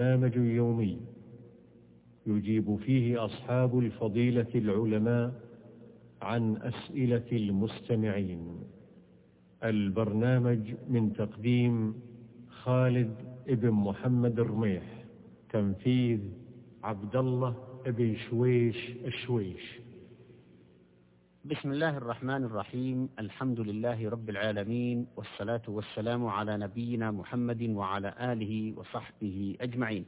برنامج يومي يجيب فيه أصحاب الفضيلة العلماء عن أسئلة المستمعين. البرنامج من تقديم خالد ابن محمد الرميح، تنفيذ عبد الله ابن شويش الشويش. بسم الله الرحمن الرحيم. الحمد لله رب العالمين، والصلاة والسلام على نبينا محمد وعلى آله وصحبه أجمعين.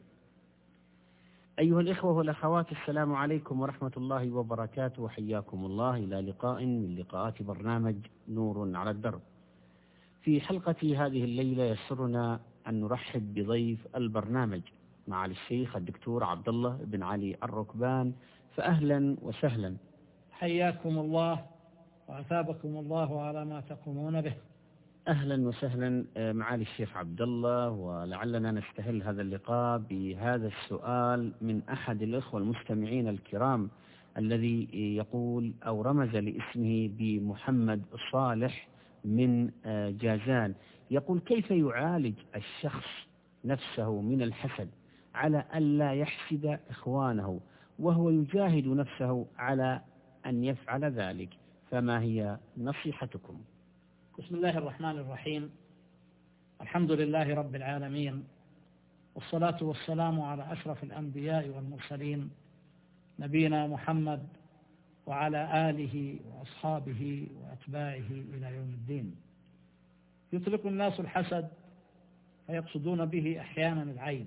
أيها الإخوة والأخوات، السلام عليكم ورحمة الله وبركاته، وحياكم الله إلى لقاء من لقاءات برنامج نور على الدرب. في حلقة هذه الليلة يسرنا أن نرحب بضيف البرنامج معالي الشيخ الدكتور عبد الله بن علي الركبان، فأهلا وسهلا. حياكم الله وأثابكم الله على ما تقومون به. أهلا وسهلا معالي الشيخ عبد الله، ولعلنا نستهل هذا اللقاء بهذا السؤال من أحد الإخوة المستمعين الكرام الذي يقول أو رمز لاسمه بمحمد صالح من جازان. يقول: كيف يعالج الشخص نفسه من الحسد على ألا يحسد إخوانه وهو يجاهد نفسه على أن يفعل ذلك؟ فما هي نصيحتكم؟ بسم الله الرحمن الرحيم. الحمد لله رب العالمين، والصلاة والسلام على أشرف الأنبياء والمرسلين، نبينا محمد وعلى آله وأصحابه وأتباعه إلى يوم الدين. يطلق الناس الحسد فيقصدون به أحيانا العين،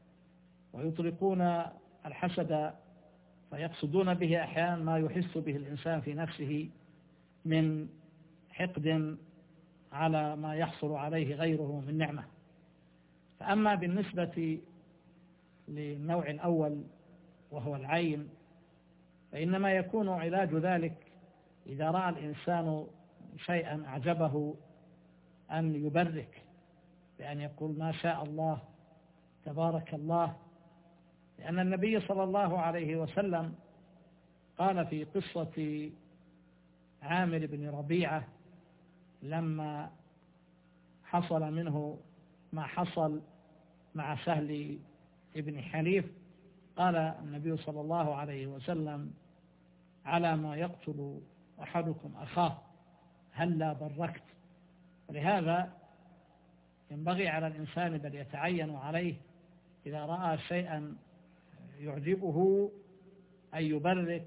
ويطلقون الحسد فيقصدون به أحيانا ما يحس به الإنسان في نفسه من حقد على ما يحصل عليه غيره من نعمة. فأما بالنسبة للنوع الأول وهو العين، فإنما يكون علاج ذلك إذا رأى الإنسان شيئا أعجبه أن يبرك بأن يقول ما شاء الله تبارك الله، لأن النبي صلى الله عليه وسلم قال في قصة عامر بن ربيعة لما حصل منه ما حصل مع سهل بن حنيف، قال النبي صلى الله عليه وسلم: على ما يقتل أحدكم أخاه هلا بركت. ولهذا ينبغي على الإنسان بل يتعين عليه إذا رأى شيئا يعجبه أن يبرك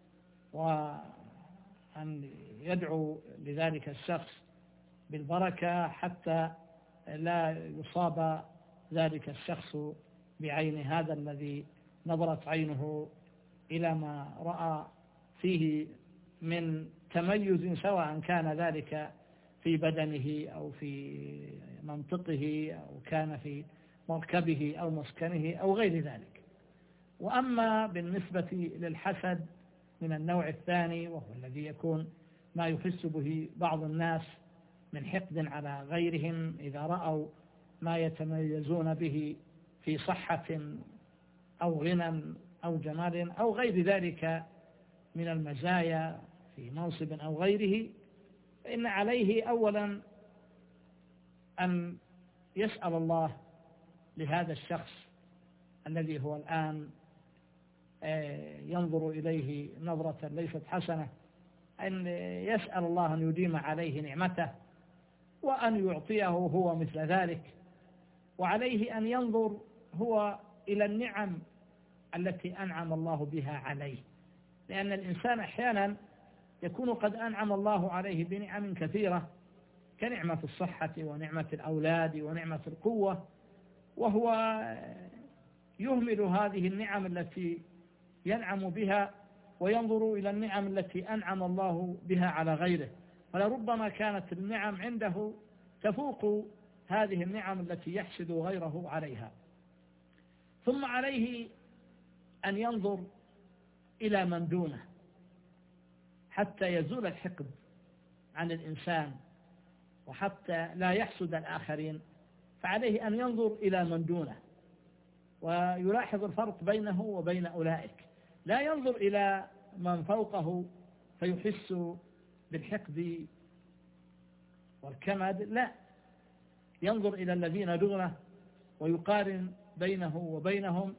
وأن يدعو لذلك الشخص بالبركة حتى لا يصاب ذلك الشخص بعين هذا الذي نظرت عينه إلى ما رأى فيه من تميز، سواء كان ذلك في بدنه أو في منطقه أو كان في مركبه أو مسكنه أو غير ذلك. وأما بالنسبة للحسد من النوع الثاني، وهو الذي يكون ما يحس به بعض الناس من حقد على غيرهم إذا رأوا ما يتميزون به في صحة أو غنى أو جمال أو غير ذلك من المزايا في منصب أو غيره، فإن عليه أولا أن يسأل الله لهذا الشخص الذي هو الآن ينظر إليه نظرة ليست حسنة، أن يسأل الله أن يديم عليه نعمته وأن يعطيه هو مثل ذلك. وعليه أن ينظر هو إلى النعم التي أنعم الله بها عليه، لأن الإنسان أحيانا يكون قد أنعم الله عليه بنعم كثيرة كنعمة الصحة ونعمة الأولاد ونعمة القوة، وهو يهمل هذه النعم التي ينعم بها وينظر إلى النعم التي أنعم الله بها على غيره، ولربما كانت النعم عنده تفوق هذه النعم التي يحسد غيره عليها. ثم عليه أن ينظر إلى من دونه حتى يزول الحقد عن الإنسان وحتى لا يحسد الآخرين، فعليه أن ينظر إلى من دونه ويلاحظ الفرق بينه وبين أولئك، لا ينظر إلى من فوقه فيحس بالحقد والكمد، لا، ينظر إلى الذين دونه ويقارن بينه وبينهم،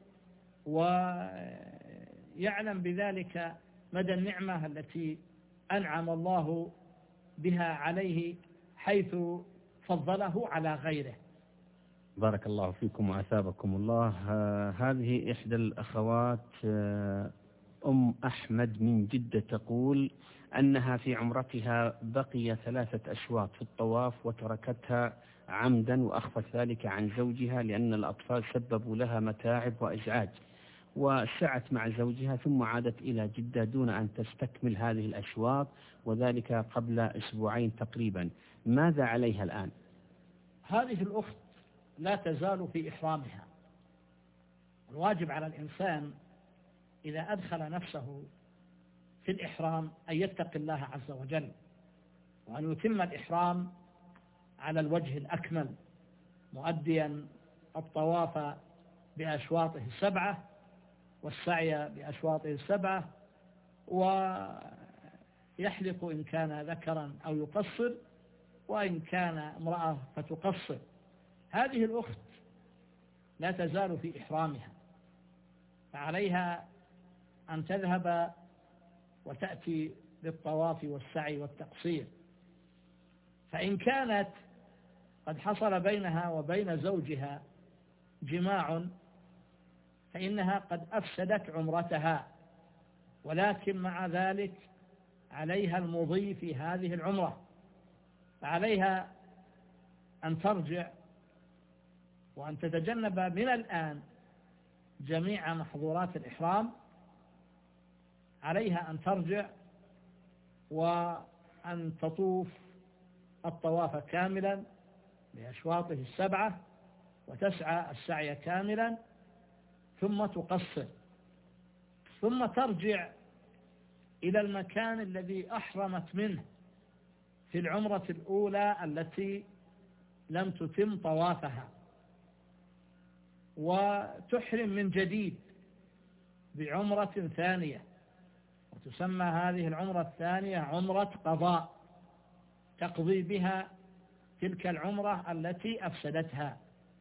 ويعلم بذلك مدى النعمة التي أنعم الله بها عليه حيث فضله على غيره. بارك الله فيكم وأثابكم الله. هذه إحدى الأخوات أم أحمد من جدة تقول أنها في عمرتها بقي 3 أشواط في الطواف وتركتها عمدا، وأخفت ذلك عن زوجها لأن الأطفال سببوا لها متاعب وإزعاج، وسعت مع زوجها ثم عادت إلى جدة دون أن تستكمل هذه الأشواط، وذلك قبل 2 أسبوع تقريبا. ماذا عليها الآن؟ هذه الأخت لا تزال في إحرامها. الواجب على الإنسان إذا أدخل نفسه في الإحرام أن يتقي الله عز وجل، وأن يتم الإحرام على الوجه الأكمل، مؤديا الطواف بأشواطه 7 والسعي بأشواطه 7، ويحلق إن كان ذكرا أو يقصر، وإن كان امرأة فتقصر. هذه الأخت لا تزال في إحرامها، فعليها أن تذهب وتأتي بالطواف والسعي والتقصير. فإن كانت قد حصل بينها وبين زوجها جماع فإنها قد أفسدت عمرتها، ولكن مع ذلك عليها المضي في هذه العمرة، فعليها أن ترجع وأن تتجنب من الآن جميع محظورات الإحرام. عليها أن ترجع وأن تطوف الطواف كاملا بأشواطه 7، وتسعى السعي كاملا، ثم تقصر، ثم ترجع إلى المكان الذي أحرمت منه في العمرة الأولى التي لم تتم طوافها، وتحرم من جديد بعمرة ثانية، وتسمى هذه العمرة الثانية عمرة قضاء، تقضي بها تلك العمرة التي أفسدتها،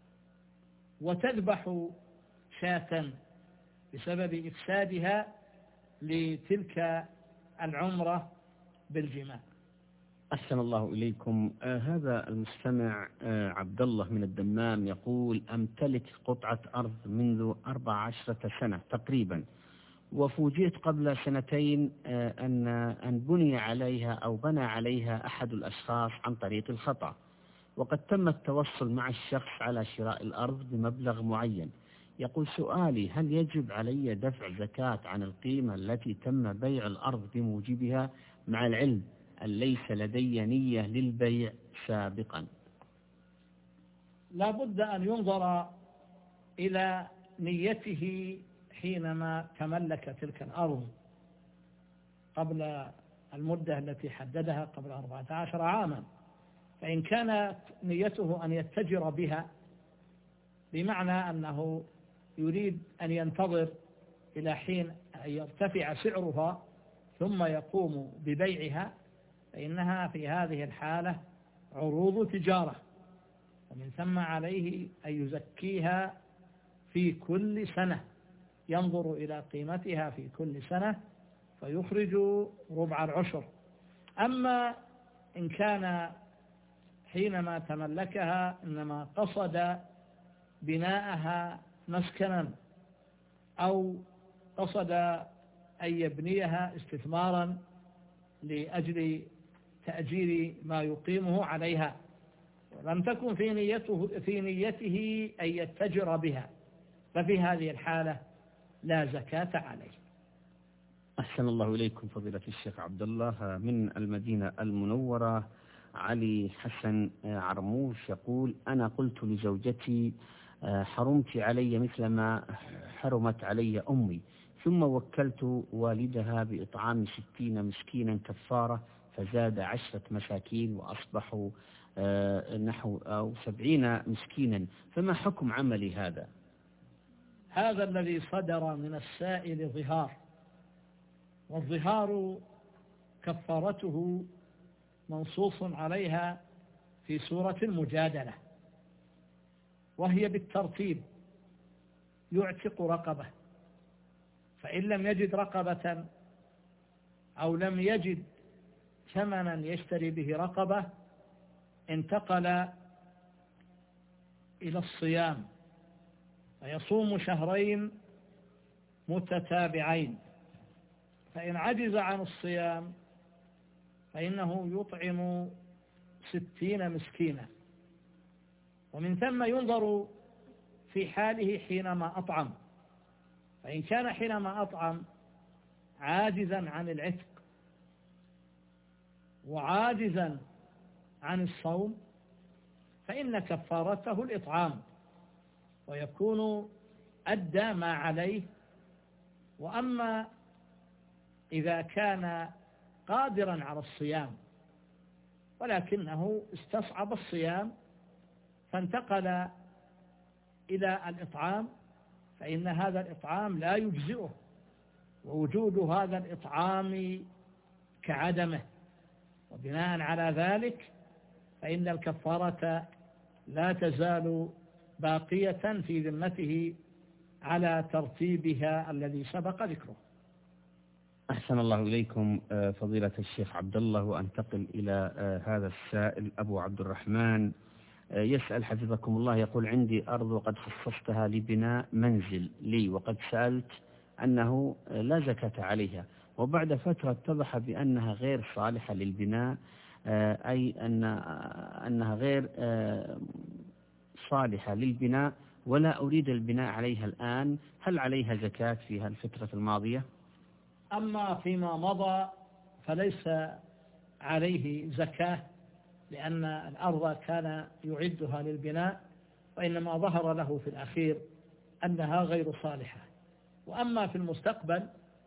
وتذبح شاة بسبب إفسادها لتلك العمرة بالجماع. أحسن الله إليكم. هذا المستمع عبد الله من الدمام يقول: أمتلك قطعة أرض منذ 14 سنة تقريبا، وفوجئت قبل 2 سنين أن بني عليها أو بنى عليها أحد الأشخاص عن طريق الخطأ، وقد تم التوصل مع الشخص على شراء الأرض بمبلغ معين. يقول: سؤالي: هل يجب علي دفع زكاة عن القيمة التي تم بيع الأرض بموجبها، مع العلم أن ليس لدي نية للبيع سابقا؟ لا بد أن ينظر إلى نيته حينما تملك تلك الأرض قبل المدة التي حددها قبل 14 عاما. فإن كانت نيته أن يتجر بها، بمعنى أنه يريد أن ينتظر إلى حين أن يرتفع سعرها ثم يقوم ببيعها، فإنها في هذه الحالة عروض تجارة، ومن ثم عليه أن يزكيها في كل سنة، ينظر إلى قيمتها في كل سنة فيخرج ربع العشر. أما إن كان حينما تملكها إنما قصد بناءها مسكنا، أو قصد أن يبنيها استثمارا لأجل تأجير ما يقيمه عليها، ولم تكن في نيته أن يتجر بها، ففي هذه الحالة لا زكاة عليه. أحسن الله إليكم فضيلة الشيخ عبد الله. من المدينة المنورة علي حسن عرموش يقول: أنا قلت لزوجتي حرمت علي مثل ما حرمت علي أمي، ثم وكلت والدها بإطعام 60 مسكينا كفارة، فزاد 10 مساكين وأصبحوا نحو 70 مسكينا، فما حكم عملي هذا؟ هذا الذي صدر من السائل ظهار، والظهار كفارته منصوص عليها في سورة المجادلة، وهي بالترتيب يعتق رقبة، فإن لم يجد رقبة أو لم يجد ثمنا يشتري به رقبة انتقل إلى الصيام، فيصوم شهرين متتابعين، فإن عجز عن الصيام فإنه يطعم 60 مسكينا، ومن ثم ينظر في حاله حينما أطعم، فإن كان حينما أطعم عاجزا عن العتق وعاجزا عن الصوم فإن كفارته الإطعام، ويكون أدى ما عليه. وأما إذا كان قادرا على الصيام ولكنه استصعب الصيام فانتقل إلى الإطعام، فإن هذا الإطعام لا يجزئه، ووجود هذا الإطعام كعدمه، وبناء على ذلك فإن الكفارة لا تزال باقية في ذمته على ترتيبها الذي سبق ذكره. أحسن الله إليكم فضيلة الشيخ عبد الله، وأنتقل إلى هذا السائل أبو عبد الرحمن يسأل حفظكم الله، يقول: عندي أرض وقد خصصتها لبناء منزل لي، وقد سألت أنه لا زكاة عليها، وبعد فترة اتضح بأنها غير صالحة للبناء، أي أنها غير صالحة للبناء ولا أريد البناء عليها الآن، هل عليها زكاة في الفترة الماضية؟ أما فيما مضى فليس عليه زكاة، لأن الأرض كان يعدها للبناء، وإنما ظهر له في الأخير أنها غير صالحة. وأما في المستقبل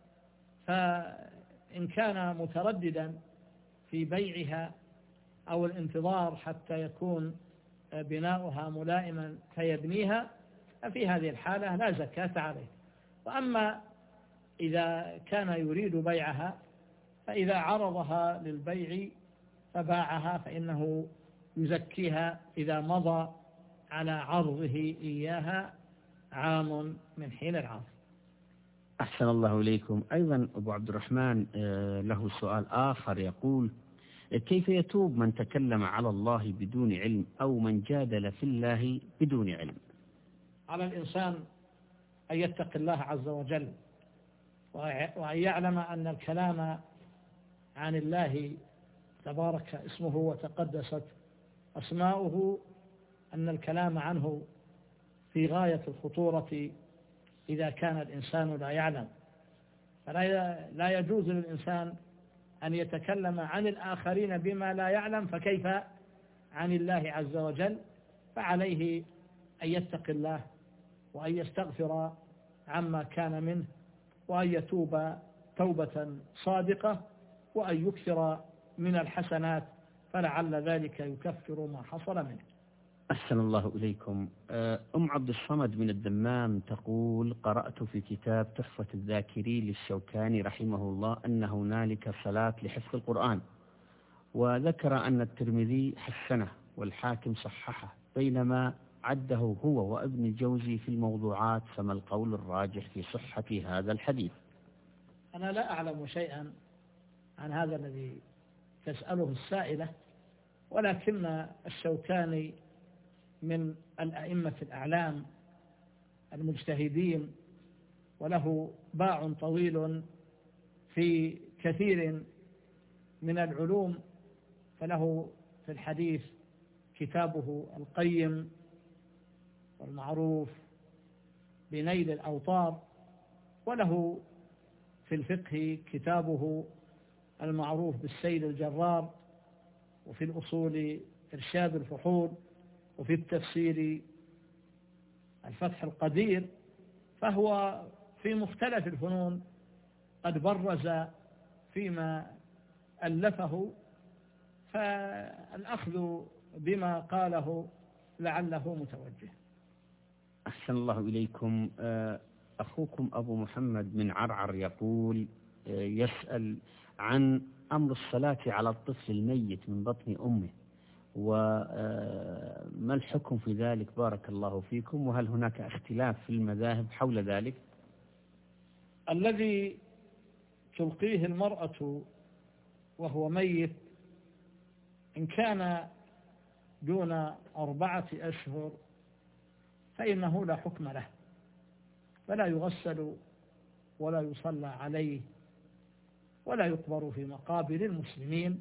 فإن كان مترددا في بيعها أو الانتظار حتى يكون بناؤها ملائما فيبنيها، ففي هذه الحالة لا زكاة عليه. وأما إذا كان يريد بيعها فإذا عرضها للبيع فباعها فإنه يزكيها إذا مضى على عرضه إياها عام من حين العرض. أحسن الله إليكم. أيضا أبو عبد الرحمن له سؤال آخر، يقول: كيف يتوب من تكلم على الله بدون علم أو من جادل في الله بدون علم؟ على الإنسان أن يتقي الله عز وجل، وأن يعلم أن الكلام عن الله تبارك اسمه وتقدست أسماؤه، أن الكلام عنه في غاية الخطورة إذا كان الإنسان لا يعلم، فلا يجوز للإنسان أن يتكلم عن الآخرين بما لا يعلم، فكيف عن الله عز وجل؟ فعليه أن يتقي الله وأن يستغفر عما كان منه، وأن يتوب توبة صادقة، وأن يكثر من الحسنات، فلعل ذلك يكفر ما حصل منه. أحسن الله إليكم. أم عبد الصمد من الدمام تقول: قرأت في كتاب تحفة الذاكرين للشوكاني رحمه الله أن هنالك صلاة لحفظ القرآن، وذكر أن الترمذي حسنه والحاكم صححه، بينما عده هو وابن الجوزي في الموضوعات، فما القول الراجح في صحة هذا الحديث؟ أنا لا أعلم شيئا عن هذا الذي تسأله السائلة، ولكن الشوكاني من الأئمة الأعلام المجتهدين، وله باع طويل في كثير من العلوم، فله في الحديث كتابه القيم والمعروف بنيل الأوطار، وله في الفقه كتابه المعروف بالسيل الجرار، وفي الأصول إرشاد الفحول، وفي التفسير الفتح القدير، فهو في مختلف الفنون قد برز فيما ألفه، فالأخذ بما قاله لعله متوجه. أحسن الله إليكم. أخوكم أبو محمد من عرعر يقول، يسأل عن أمر الصلاة على الطفل الميت من بطن أمه، وما الحكم في ذلك بارك الله فيكم؟ وهل هناك اختلاف في المذاهب حول ذلك؟ الذي تلقيه المرأة وهو ميت إن كان دون 4 أشهر فإنه لا حكم له، فلا يغسل ولا يصلى عليه ولا يقبر في مقابر المسلمين،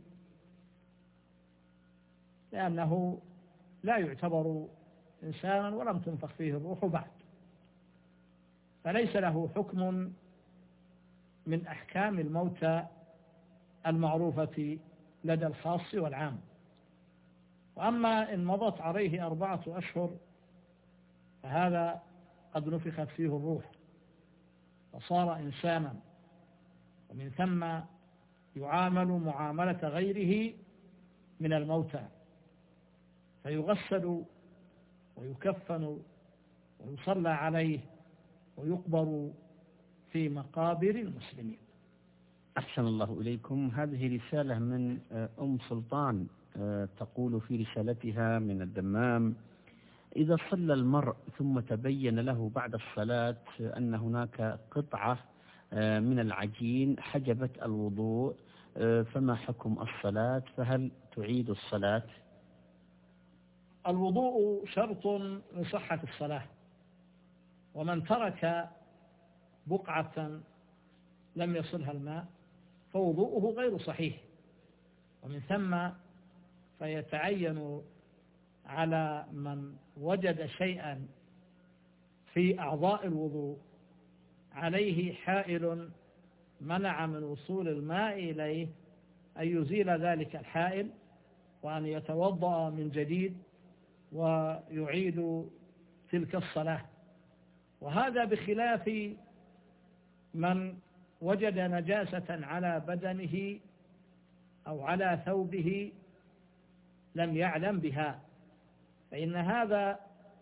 لأنه لا يعتبر إنسانا ولم تنفخ فيه الروح بعد، فليس له حكم من أحكام الموتى المعروفة لدى الخاص والعام. وأما إن مضت عليه 4 أشهر فهذا قد نفخت فيه الروح فصار إنسانا، ومن ثم يعامل معاملة غيره من الموتى، فيغسل ويكفن ويصلى عليه ويقبر في مقابر المسلمين. أحسن الله إليكم. هذه رسالة من أم سلطان تقول في رسالتها من الدمام: إذا صلى المرء ثم تبين له بعد الصلاة أن هناك قطعة من العجين حجبت الوضوء، فما حكم الصلاة؟ فهل تعيد الصلاة؟ الوضوء شرط لصحة الصلاة، ومن ترك بقعة لم يصلها الماء فوضوءه غير صحيح، ومن ثم فيتعين على من وجد شيئا في أعضاء الوضوء عليه حائل منع من وصول الماء إليه أن يزيل ذلك الحائل وأن يتوضأ من جديد ويعيد تلك الصلاة. وهذا بخلاف من وجد نجاسة على بدنه أو على ثوبه لم يعلم بها، فإن هذا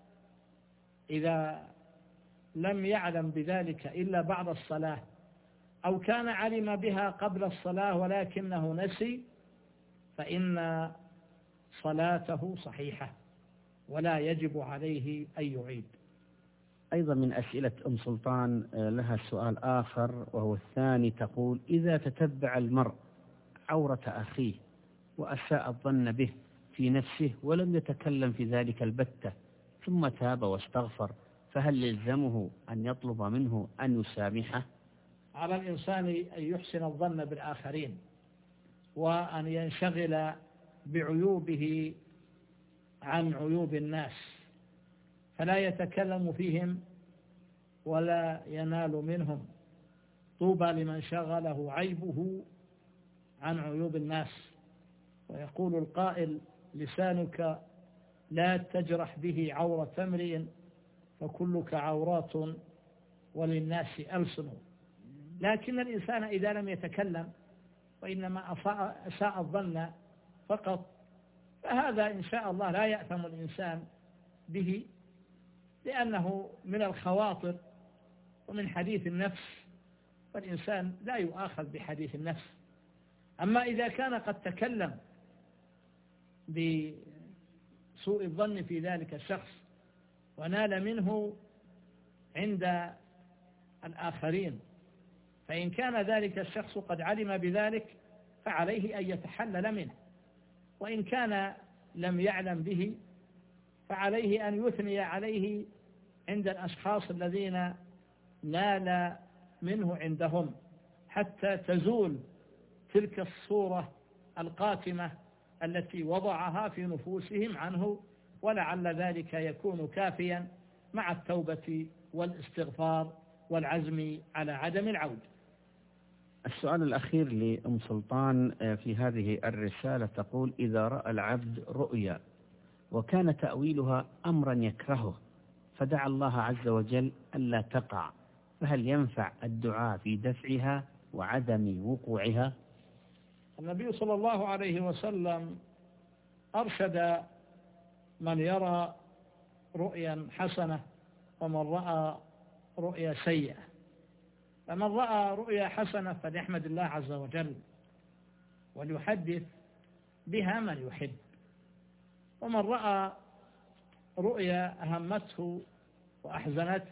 إذا لم يعلم بذلك إلا بعد الصلاة أو كان علم بها قبل الصلاة ولكنه نسي فإن صلاته صحيحة ولا يجب عليه أن يعيد. أيضا من أسئلة أم سلطان لها سؤال آخر وهو الثاني، تقول: إذا تتبع المرء عورة أخيه وأساء الظن به في نفسه ولم يتكلم في ذلك البتة ثم تاب واستغفر، فهل يلزمه أن يطلب منه أن يسامحه؟ على الإنسان أن يحسن الظن بالآخرين وأن ينشغل بعيوبه عن عيوب الناس، فلا يتكلم فيهم ولا ينال منهم. طوبى لمن شغله عيبه عن عيوب الناس. ويقول القائل: لسانك لا تجرح به عورة امرئ فكلك عورات وللناس ألسن. لكن الإنسان إذا لم يتكلم وإنما أساء الظن فقط فهذا إن شاء الله لا يأثم الإنسان به، لأنه من الخواطر ومن حديث النفس، والإنسان لا يؤاخذ بحديث النفس. أما إذا كان قد تكلم بسوء الظن في ذلك الشخص ونال منه عند الآخرين، فإن كان ذلك الشخص قد علم بذلك فعليه أن يتحلل منه، وإن كان لم يعلم به فعليه أن يثني عليه عند الأشخاص الذين نال منه عندهم حتى تزول تلك الصورة القاتمة التي وضعها في نفوسهم عنه، ولعل ذلك يكون كافيا مع التوبة والاستغفار والعزم على عدم العودة. السؤال الأخير لأم سلطان في هذه الرسالة تقول: إذا رأى العبد رؤيا وكان تأويلها أمرا يكرهه فدعا الله عز وجل ألا تقع، فهل ينفع الدعاء في دفعها وعدم وقوعها؟ النبي صلى الله عليه وسلم أرشد من يرى رؤيا حسنة ومن رأى رؤيا سيئة، فمن رأى رؤيا حسنة فليحمد الله عز وجل وليحدث بها من يحب، ومن رأى رؤيا أهمته وأحزنته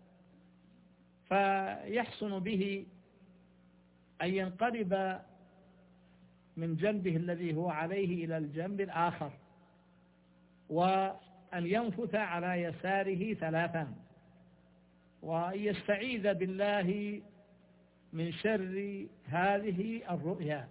فيحسن به أن ينقلب من جنبه الذي هو عليه إلى الجنب الآخر، وأن ينفث على يساره 3، وأن يستعيذ بالله من شر هذه الرؤيا،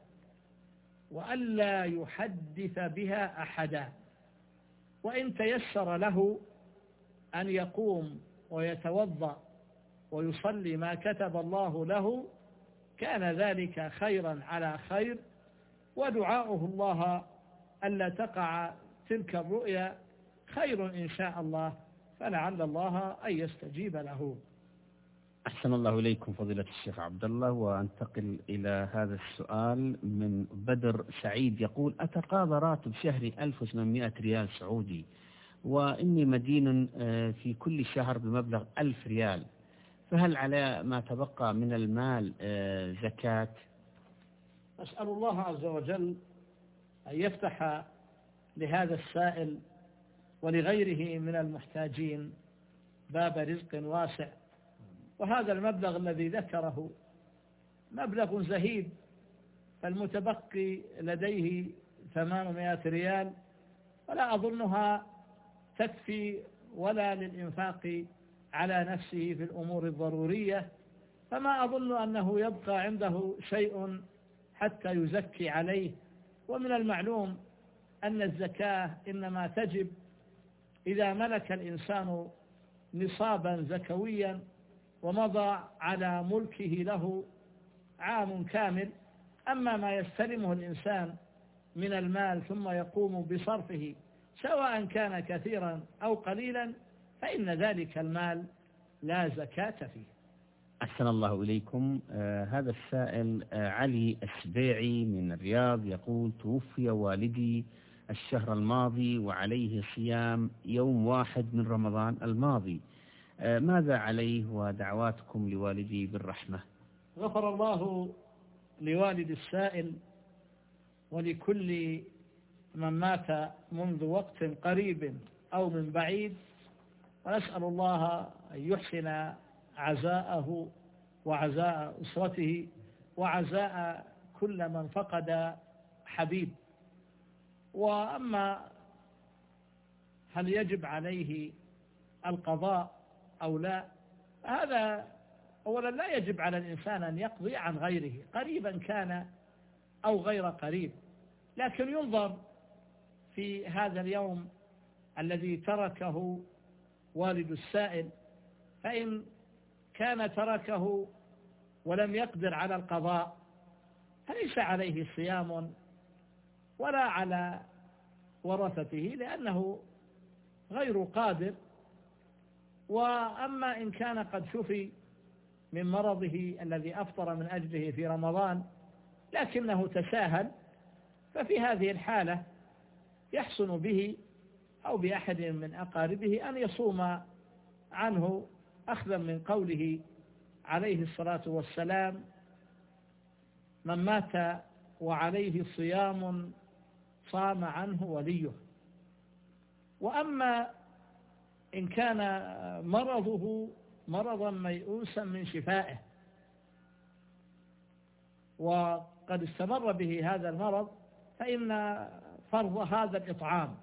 وألا يحدث بها أحدا. وإن تيسر له أن يقوم ويتوضأ ويصلي ما كتب الله له كان ذلك خيرا على خير، ودعاؤه الله ألا تقع تلك الرؤيا خير إن شاء الله، فلعل الله أن يستجيب له. أحسن الله إليكم فضيلة الشيخ عبد الله. وأنتقل إلى هذا السؤال من بدر سعيد، يقول: أتقاضى راتب شهري 1800 ريال سعودي، وإني مدين في كل شهر بمبلغ 1000 ريال، فهل على ما تبقى من المال زكاة؟ أسأل الله عز وجل أن يفتح لهذا السائل ولغيره من المحتاجين باب رزق واسع. وهذا المبلغ الذي ذكره مبلغ زهيد، فالمتبقي لديه 800 ريال، ولا أظنها تكفي ولا للإنفاق على نفسه في الأمور الضرورية، فما أظن أنه يبقى عنده شيء حتى يزكي عليه. ومن المعلوم أن الزكاة إنما تجب إذا ملك الإنسان نصابا زكويا ومضى على ملكه له عام كامل. أما ما يستلمه الإنسان من المال ثم يقوم بصرفه سواء كان كثيرا أو قليلا فإن ذلك المال لا زكاة فيه. أحسن الله إليكم. هذا السائل علي السبيعي من الرياض يقول: توفي والدي الشهر الماضي وعليه صيام يوم 1 من رمضان الماضي، ماذا عليه؟ ودعواتكم لوالدي بالرحمة. غفر الله لوالد السائل ولكل من مات منذ وقت قريب أو من بعيد، ونسأل الله أن يحسن عزاءه وعزاء أسرته وعزاء كل من فقد حبيب. وأما هل يجب عليه القضاء أو لا، هذا أولا لا يجب على الإنسان أن يقضي عن غيره قريبا كان أو غير قريب، لكن ينظر في هذا اليوم الذي تركه والد السائل، فإن كان تركه ولم يقدر على القضاء فليس عليه صيام ولا على ورثته لأنه غير قادر. وأما إن كان قد شفي من مرضه الذي أفطر من أجله في رمضان لكنه تساهل، ففي هذه الحالة يحسن به أو بأحد من أقاربه أن يصوم عنه، أخذا من قوله عليه الصلاة والسلام: من مات وعليه صيام صام عنه وليه. وأما إن كان مرضه مرضا ميؤوسا من شفائه وقد استمر به هذا المرض فإن فرض هذا الإطعام،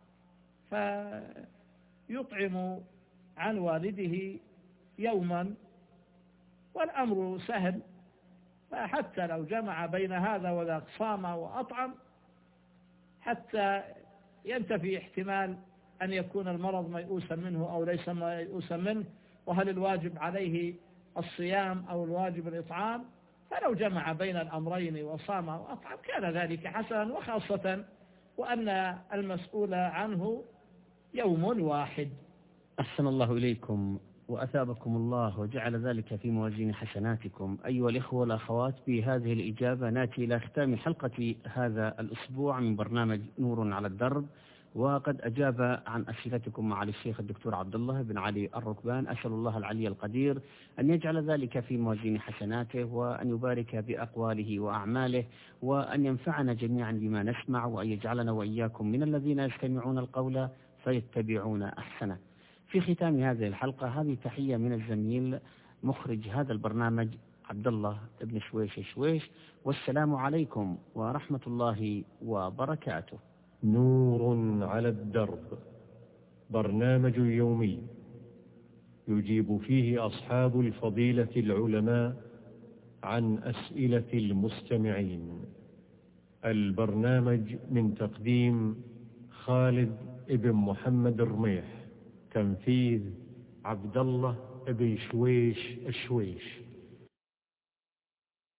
فيطعم عن والده يوما والأمر سهل، فحتى لو جمع بين هذا وذاك صام وأطعم حتى ينتفي احتمال أن يكون المرض ميؤوسا منه أو ليس ميؤوسا منه، وهل الواجب عليه الصيام أو الواجب الإطعام، فلو جمع بين الأمرين وصام وأطعم كان ذلك حسنا، وخاصة وأن المسؤول عنه يوم واحد. أحسن الله إليكم وأثابكم الله وجعل ذلك في موازين حسناتكم. أيها الإخوة والأخوات، بهذه الإجابة نأتي إلى ختام حلقة هذا الأسبوع من برنامج نور على الدرب، وقد أجاب عن أسئلتكم معالي الشيخ الدكتور عبد الله بن علي الركبان. أسأل الله العلي القدير أن يجعل ذلك في موازين حسناته، وأن يبارك بأقواله وأعماله، وأن ينفعنا جميعا بما نسمع، وأن يجعلنا وإياكم من الذين يستمعون القول فيتبعون أحسنه. في ختام هذه الحلقة هذه تحية من الزميل مخرج هذا البرنامج عبد الله بن شويش، والسلام عليكم ورحمة الله وبركاته. نور على الدرب، برنامج يومي يجيب فيه أصحاب الفضيلة العلماء عن أسئلة المستمعين. البرنامج من تقديم خالد ابن محمد الرميح، تنفيذ عبد الله بن شويش.